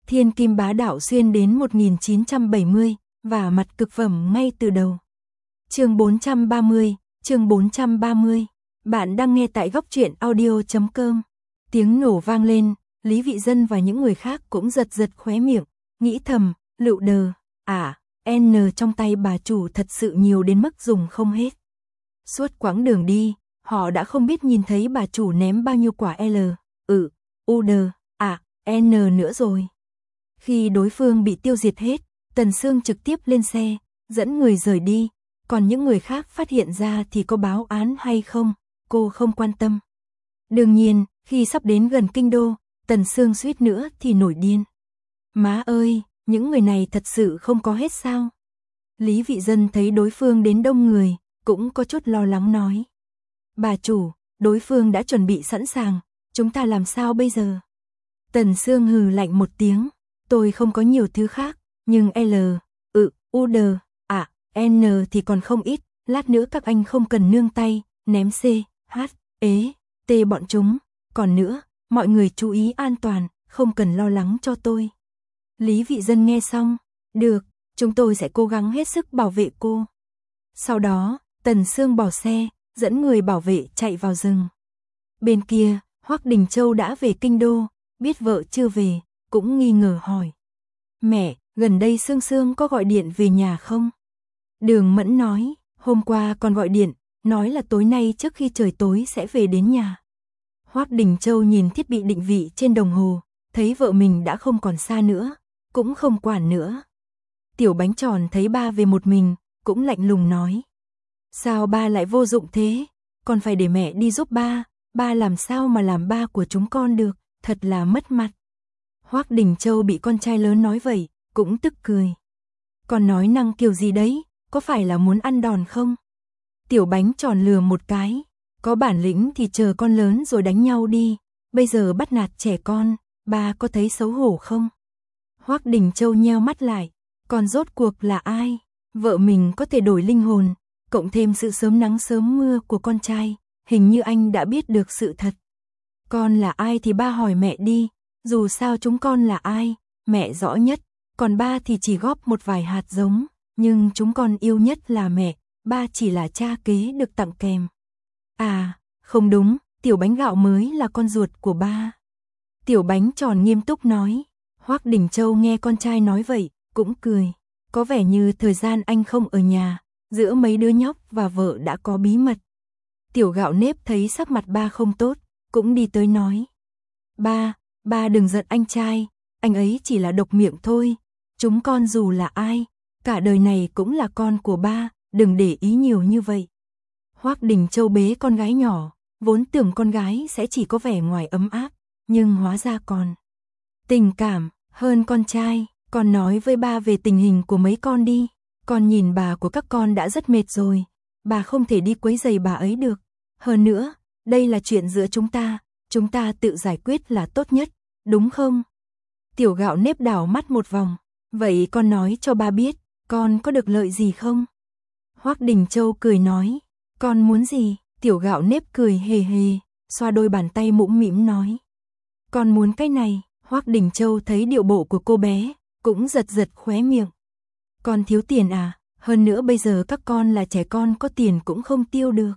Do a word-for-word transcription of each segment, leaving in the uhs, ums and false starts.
Thiên kim bá đạo xuyên đến một nghìn chín trăm bảy mươi, và mặt cực phẩm ngay từ đầu. Chương bốn trăm ba mươi, chương bốn trăm ba mươi. Bạn đang nghe tại góc truyện audio chấm com. Tiếng nổ vang lên, Lý Vị Dân và những người khác cũng giật giật khóe miệng, nghĩ thầm, lựu đờ, à, N trong tay bà chủ thật sự nhiều đến mức dùng không hết. Suốt quãng đường đi, họ đã không biết nhìn thấy bà chủ ném bao nhiêu quả L, ừ, U đờ, à, N nữa rồi. Khi đối phương bị tiêu diệt hết, Tần Sương trực tiếp lên xe, dẫn người rời đi, còn những người khác phát hiện ra thì có báo án hay không, cô không quan tâm. Đương nhiên, khi sắp đến gần kinh đô, Tần Sương suýt nữa thì nổi điên. Má ơi, những người này thật sự không có hết sao? Lý Vị Dân thấy đối phương đến đông người, cũng có chút lo lắng nói. Bà chủ, đối phương đã chuẩn bị sẵn sàng, chúng ta làm sao bây giờ? Tần Sương hừ lạnh một tiếng, tôi không có nhiều thứ khác, nhưng L, ừ, U đờ, à, N thì còn không ít, lát nữa các anh không cần nương tay, ném C, H, ế, T bọn chúng, còn nữa, mọi người chú ý an toàn, không cần lo lắng cho tôi. Lý Vị Dân nghe xong, được, chúng tôi sẽ cố gắng hết sức bảo vệ cô. Sau đó, Tần Sương bỏ xe, dẫn người bảo vệ chạy vào rừng. Bên kia, Hoắc Đình Châu đã về kinh đô, biết vợ chưa về, cũng nghi ngờ hỏi. Mẹ, gần đây Sương Sương có gọi điện về nhà không? Đường Mẫn nói, hôm qua còn gọi điện, nói là tối nay trước khi trời tối sẽ về đến nhà. Hoắc Đình Châu nhìn thiết bị định vị trên đồng hồ, thấy vợ mình đã không còn xa nữa, cũng không quản nữa. Tiểu Bánh Tròn thấy ba về một mình, cũng lạnh lùng nói. Sao ba lại vô dụng thế, còn phải để mẹ đi giúp ba, ba làm sao mà làm ba của chúng con được, thật là mất mặt. Hoắc Đình Châu bị con trai lớn nói vậy, cũng tức cười. Con nói năng kiểu gì đấy, có phải là muốn ăn đòn không? Tiểu Bánh Tròn lừa một cái, có bản lĩnh thì chờ con lớn rồi đánh nhau đi, bây giờ bắt nạt trẻ con, ba có thấy xấu hổ không? Hoắc Đình Châu nheo mắt lại, còn rốt cuộc là ai? Vợ mình có thể đổi linh hồn, cộng thêm sự sớm nắng sớm mưa của con trai, hình như anh đã biết được sự thật. Con là ai thì ba hỏi mẹ đi, dù sao chúng con là ai, mẹ rõ nhất, còn ba thì chỉ góp một vài hạt giống, nhưng chúng con yêu nhất là mẹ, ba chỉ là cha kế được tặng kèm. À, không đúng, Tiểu Bánh Gạo mới là con ruột của ba. Tiểu Bánh Tròn nghiêm túc nói. Hoắc Đình Châu nghe con trai nói vậy, cũng cười. Có vẻ như thời gian anh không ở nhà, giữa mấy đứa nhóc và vợ đã có bí mật. Tiểu Gạo Nếp thấy sắc mặt ba không tốt, cũng đi tới nói. Ba, ba đừng giận anh trai, anh ấy chỉ là độc miệng thôi. Chúng con dù là ai, cả đời này cũng là con của ba, đừng để ý nhiều như vậy. Hoắc Đình Châu bế con gái nhỏ, vốn tưởng con gái sẽ chỉ có vẻ ngoài ấm áp, nhưng hóa ra còn tình cảm hơn con trai. Con nói với ba về tình hình của mấy con đi, con nhìn bà của các con đã rất mệt rồi, bà không thể đi quấy rầy bà ấy được. Hơn nữa, đây là chuyện giữa chúng ta, chúng ta tự giải quyết là tốt nhất, đúng không? Tiểu Gạo Nếp đảo mắt một vòng, vậy con nói cho ba biết, con có được lợi gì không? Hoắc Đình Châu cười nói, con muốn gì? Tiểu Gạo Nếp cười hề hề, xoa đôi bàn tay mũm mĩm nói. Con muốn cái này. Hoắc Đình Châu thấy điệu bộ của cô bé, cũng giật giật khóe miệng. Con thiếu tiền à, hơn nữa bây giờ các con là trẻ con có tiền cũng không tiêu được.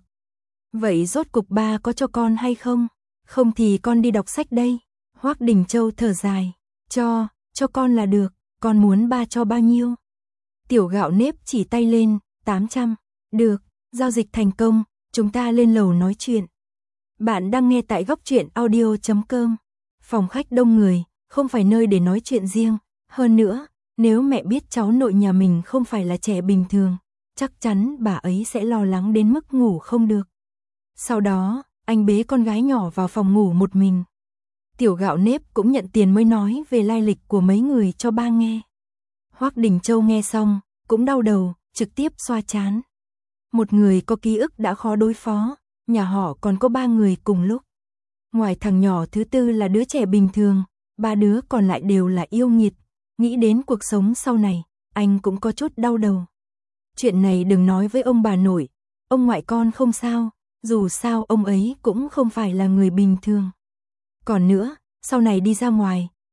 Vậy rốt cục ba có cho con hay không? Không thì con đi đọc sách đây. Hoắc Đình Châu thở dài, cho, cho con là được, con muốn ba cho bao nhiêu? Tiểu Gạo Nếp chỉ tay lên, tám trăm, được, giao dịch thành công, chúng ta lên lầu nói chuyện. Bạn đang nghe tại góc truyện audio chấm com. Phòng khách đông người, không phải nơi để nói chuyện riêng, hơn nữa, nếu mẹ biết cháu nội nhà mình không phải là trẻ bình thường, chắc chắn bà ấy sẽ lo lắng đến mức ngủ không được. Sau đó, anh bế con gái nhỏ vào phòng ngủ một mình. Tiểu Gạo Nếp cũng nhận tiền mới nói về lai lịch của mấy người cho ba nghe. Hoắc Đình Châu nghe xong, cũng đau đầu, trực tiếp xoa trán. Một người có ký ức đã khó đối phó, nhà họ còn có ba người cùng lúc. Ngoài thằng nhỏ thứ tư là đứa trẻ bình thường, ba đứa còn lại đều là yêu nghiệt. Nghĩ đến cuộc sống sau này, anh cũng có chút đau đầu. Chuyện này đừng nói với ông bà nội, ông ngoại con không sao, dù sao ông ấy cũng không phải là người bình thường. Còn nữa, sau này đi ra ngoài,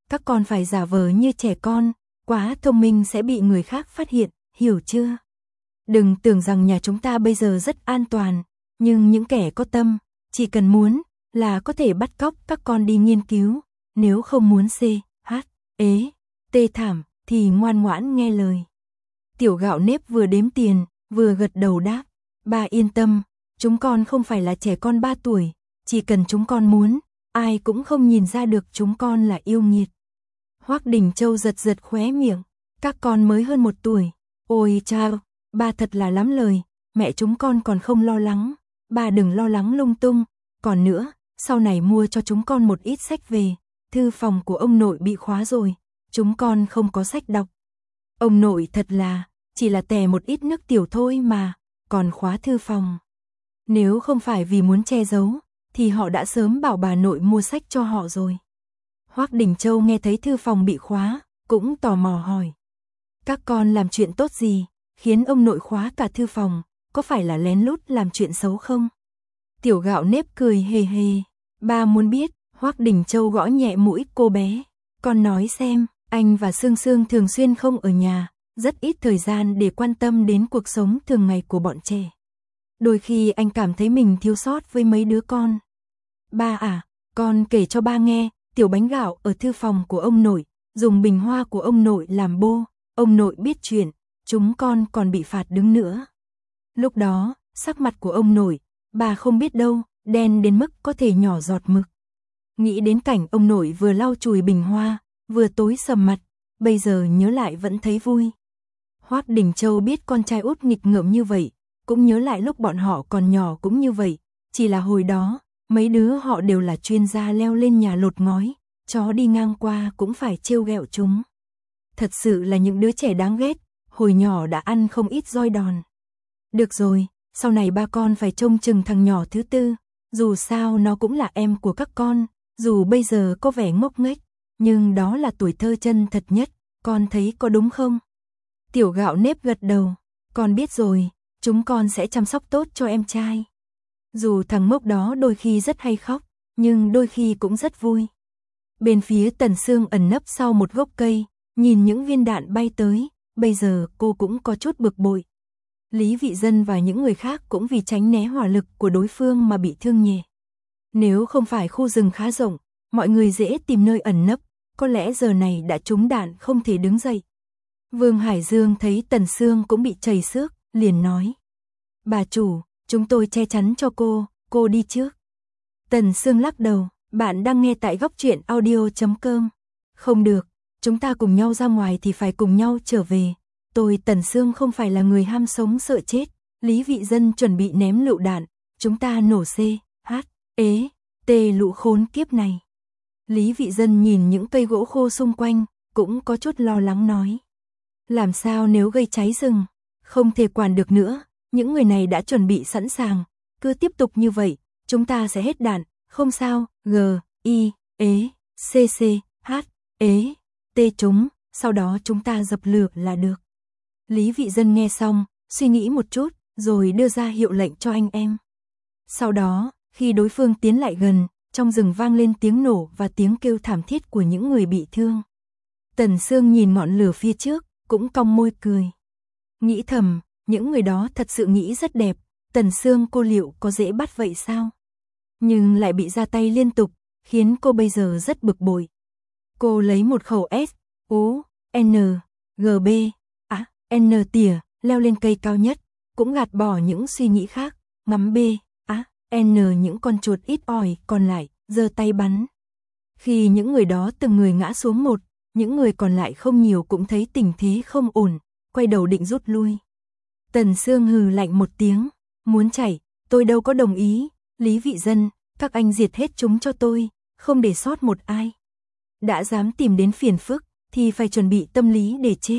các con phải giả vờ như trẻ con, quá thông minh sẽ bị người khác phát hiện, hiểu chưa? Đừng tưởng rằng nhà chúng ta bây giờ rất an toàn, nhưng những kẻ có tâm, chỉ cần muốn là có thể bắt cóc các con đi nghiên cứu, nếu không muốn c, h, ế, tê thảm thì ngoan ngoãn nghe lời. Tiểu Gạo Nếp vừa đếm tiền, vừa gật đầu đáp, bà yên tâm, chúng con không phải là trẻ con ba tuổi, chỉ cần chúng con muốn, ai cũng không nhìn ra được chúng con là yêu nghiệt. Hoắc Đình Châu giật giật khóe miệng, các con mới hơn một tuổi, ôi chao, bà thật là lắm lời, mẹ chúng con còn không lo lắng, bà đừng lo lắng lung tung, còn nữa, sau này mua cho chúng con một ít sách về, thư phòng của ông nội bị khóa rồi, chúng con không có sách đọc. Ông nội thật là, chỉ là tè một ít nước tiểu thôi mà, còn khóa thư phòng. Nếu không phải vì muốn che giấu, thì họ đã sớm bảo bà nội mua sách cho họ rồi. Hoắc Đình Châu nghe thấy thư phòng bị khóa, cũng tò mò hỏi. Các con làm chuyện tốt gì, khiến ông nội khóa cả thư phòng, có phải là lén lút làm chuyện xấu không? Tiểu Gạo Nếp cười hề hề, ba muốn biết. Hoắc Đình Châu gõ nhẹ mũi cô bé, con nói xem, anh và Sương Sương thường xuyên không ở nhà, rất ít thời gian để quan tâm đến cuộc sống thường ngày của bọn trẻ. Đôi khi anh cảm thấy mình thiếu sót với mấy đứa con. Ba à, con kể cho ba nghe, tiểu bánh gạo ở thư phòng của ông nội, dùng bình hoa của ông nội làm bô, ông nội biết chuyện, chúng con còn bị phạt đứng nữa. Lúc đó, sắc mặt của ông nội, bà không biết đâu, đen đến mức có thể nhỏ giọt mực. Nghĩ đến cảnh ông nội vừa lau chùi bình hoa, vừa tối sầm mặt, bây giờ nhớ lại vẫn thấy vui. Hoắc Đình Châu biết con trai út nghịch ngợm như vậy, cũng nhớ lại lúc bọn họ còn nhỏ cũng như vậy, chỉ là hồi đó, mấy đứa họ đều là chuyên gia leo lên nhà lột ngói, chó đi ngang qua cũng phải trêu ghẹo chúng. Thật sự là những đứa trẻ đáng ghét, hồi nhỏ đã ăn không ít roi đòn. Được rồi, sau này ba con phải trông chừng thằng nhỏ thứ tư, dù sao nó cũng là em của các con. Dù bây giờ có vẻ ngốc nghếch, nhưng đó là tuổi thơ chân thật nhất, con thấy có đúng không? Tiểu Gạo Nếp gật đầu, con biết rồi, chúng con sẽ chăm sóc tốt cho em trai. Dù thằng ngốc đó đôi khi rất hay khóc, nhưng đôi khi cũng rất vui. Bên phía Tần Sương ẩn nấp sau một gốc cây, nhìn những viên đạn bay tới, bây giờ cô cũng có chút bực bội. Lý Vị Dân và những người khác cũng vì tránh né hỏa lực của đối phương mà bị thương nhẹ. Nếu không phải khu rừng khá rộng, mọi người dễ tìm nơi ẩn nấp, có lẽ giờ này đã trúng đạn không thể đứng dậy. Vương Hải Dương thấy Tần Sương cũng bị chảy xước, liền nói. Bà chủ, chúng tôi che chắn cho cô, cô đi trước. Tần Sương lắc đầu, bạn đang nghe tại góc truyện audio chấm com. Không được, chúng ta cùng nhau ra ngoài thì phải cùng nhau trở về. Tôi Tần Sương không phải là người ham sống sợ chết. Lý Vị Dân chuẩn bị ném lựu đạn, chúng ta nổ C, H. Ế, tê lũ khốn kiếp này. Lý Vị Dân nhìn những cây gỗ khô xung quanh, cũng có chút lo lắng nói. Làm sao nếu gây cháy rừng? Không thể quản được nữa, những người này đã chuẩn bị sẵn sàng, cứ tiếp tục như vậy, chúng ta sẽ hết đạn, không sao, G, I, Ế, C, C, H, Ế, T chúng, sau đó chúng ta dập lửa là được. Lý Vị Dân nghe xong, suy nghĩ một chút, rồi đưa ra hiệu lệnh cho anh em. Sau đó, khi đối phương tiến lại gần, trong rừng vang lên tiếng nổ và tiếng kêu thảm thiết của những người bị thương. Tần Sương nhìn ngọn lửa phía trước, cũng cong môi cười. Nghĩ thầm, những người đó thật sự nghĩ rất đẹp, Tần Sương cô liệu có dễ bắt vậy sao? Nhưng lại bị ra tay liên tục, khiến cô bây giờ rất bực bội. Cô lấy một khẩu S, U, N, G B, à, N tỉa, leo lên cây cao nhất, cũng gạt bỏ những suy nghĩ khác, ngắm B, á, N những con chuột ít ỏi còn lại, giơ tay bắn. Khi những người đó từng người ngã xuống một, những người còn lại không nhiều cũng thấy tình thế không ổn, quay đầu định rút lui. Tần Sương hừ lạnh một tiếng, muốn chạy, tôi đâu có đồng ý, Lý Vị Dân, các anh diệt hết chúng cho tôi, không để sót một ai. Đã dám tìm đến phiền phức, thì phải chuẩn bị tâm lý để chết.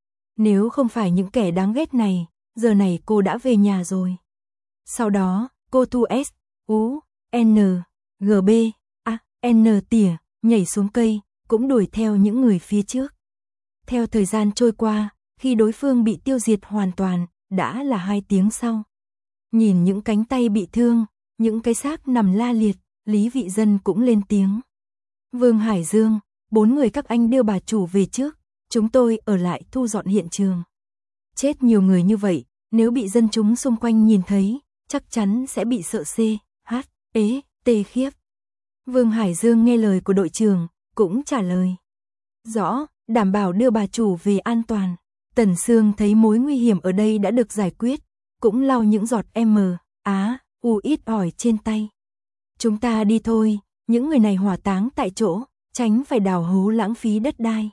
Nếu không phải những kẻ đáng ghét này, giờ này cô đã về nhà rồi. Sau đó, cô thu S, U, N, G B, A, N tỉa, nhảy xuống cây, cũng đuổi theo những người phía trước. Theo thời gian trôi qua, khi đối phương bị tiêu diệt hoàn toàn, đã là hai tiếng sau. Nhìn những cánh tay bị thương, những cái xác nằm la liệt, Lý Vị Dân cũng lên tiếng. Vương Hải Dương, bốn người các anh đưa bà chủ về trước, chúng tôi ở lại thu dọn hiện trường. Chết nhiều người như vậy, nếu bị dân chúng xung quanh nhìn thấy, chắc chắn sẽ bị sợ xê, hát, ế, tê khiếp. Vương Hải Dương nghe lời của đội trưởng, cũng trả lời. Rõ, đảm bảo đưa bà chủ về an toàn. Tần Sương thấy mối nguy hiểm ở đây đã được giải quyết, cũng lau những giọt M, Á, U ít ỏi trên tay. Chúng ta đi thôi, những người này hỏa táng tại chỗ, tránh phải đào hố lãng phí đất đai.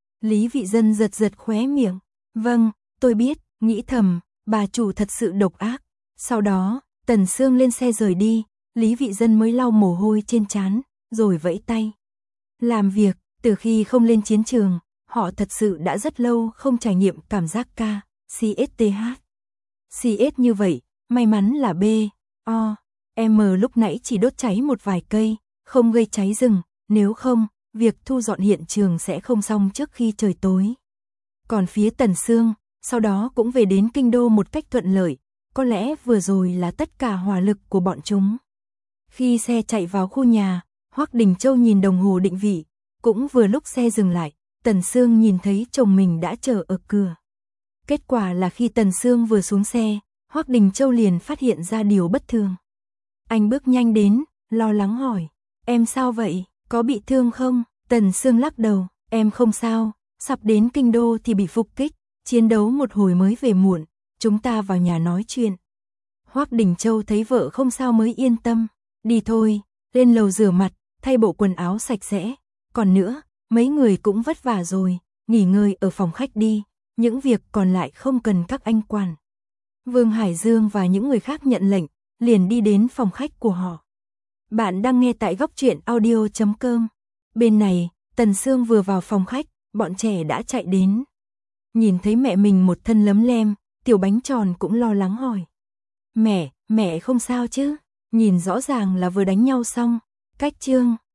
Lý Vị Dân giật giật khóe miệng. Vâng, tôi biết, nghĩ thầm, bà chủ thật sự độc ác. Sau đó, Tần Sương lên xe rời đi, Lý Vị Dân mới lau mồ hôi trên trán, rồi vẫy tay. Làm việc, từ khi không lên chiến trường, họ thật sự đã rất lâu không trải nghiệm cảm giác K, C S T H. C S như vậy, may mắn là B, O, M lúc nãy chỉ đốt cháy một vài cây, không gây cháy rừng, nếu không, việc thu dọn hiện trường sẽ không xong trước khi trời tối. Còn phía Tần Sương, sau đó cũng về đến kinh đô một cách thuận lợi, có lẽ vừa rồi là tất cả hỏa lực của bọn chúng. Khi xe chạy vào khu nhà, Hoắc Đình Châu nhìn đồng hồ định vị, cũng vừa lúc xe dừng lại, Tần Sương nhìn thấy chồng mình đã chờ ở cửa. Kết quả là khi Tần Sương vừa xuống xe, Hoắc Đình Châu liền phát hiện ra điều bất thường. Anh bước nhanh đến, lo lắng hỏi, em sao vậy, có bị thương không? Tần Sương lắc đầu, em không sao, sắp đến kinh đô thì bị phục kích, chiến đấu một hồi mới về muộn, chúng ta vào nhà nói chuyện. Hoắc Đình Châu thấy vợ không sao mới yên tâm, đi thôi, lên lầu rửa mặt, thay bộ quần áo sạch sẽ, còn nữa, mấy người cũng vất vả rồi, nghỉ ngơi ở phòng khách đi, những việc còn lại không cần các anh quản. Vương Hải Dương và những người khác nhận lệnh, liền đi đến phòng khách của họ. Bạn đang nghe tại góc truyện audio chấm com. Bên này, Tần Sương vừa vào phòng khách, bọn trẻ đã chạy đến. Nhìn thấy mẹ mình một thân lấm lem, Tiểu Bánh Tròn cũng lo lắng hỏi. Mẹ, mẹ không sao chứ? Nhìn rõ ràng là vừa đánh nhau xong, cách chương.